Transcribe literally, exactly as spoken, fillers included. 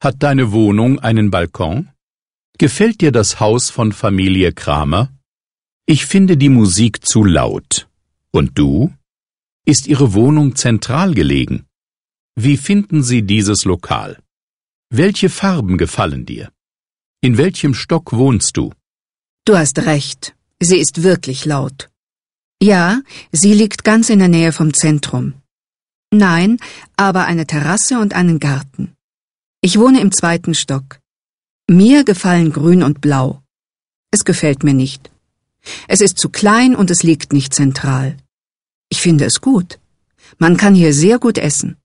Hat deine Wohnung einen Balkon? Gefällt dir das Haus von Familie Kramer? Ich finde die Musik zu laut. Und du? Ist Ihre Wohnung zentral gelegen? Wie finden Sie dieses Lokal? Welche Farben gefallen dir? In welchem Stock wohnst du? Du hast recht, sie ist wirklich laut. Ja, sie liegt ganz in der Nähe vom Zentrum. Nein, aber eine Terrasse und einen Garten. Ich wohne im zweiten Stock. Mir gefallen Grün und Blau. Es gefällt mir nicht. Es ist zu klein und es liegt nicht zentral. Ich finde es gut. Man kann hier sehr gut essen.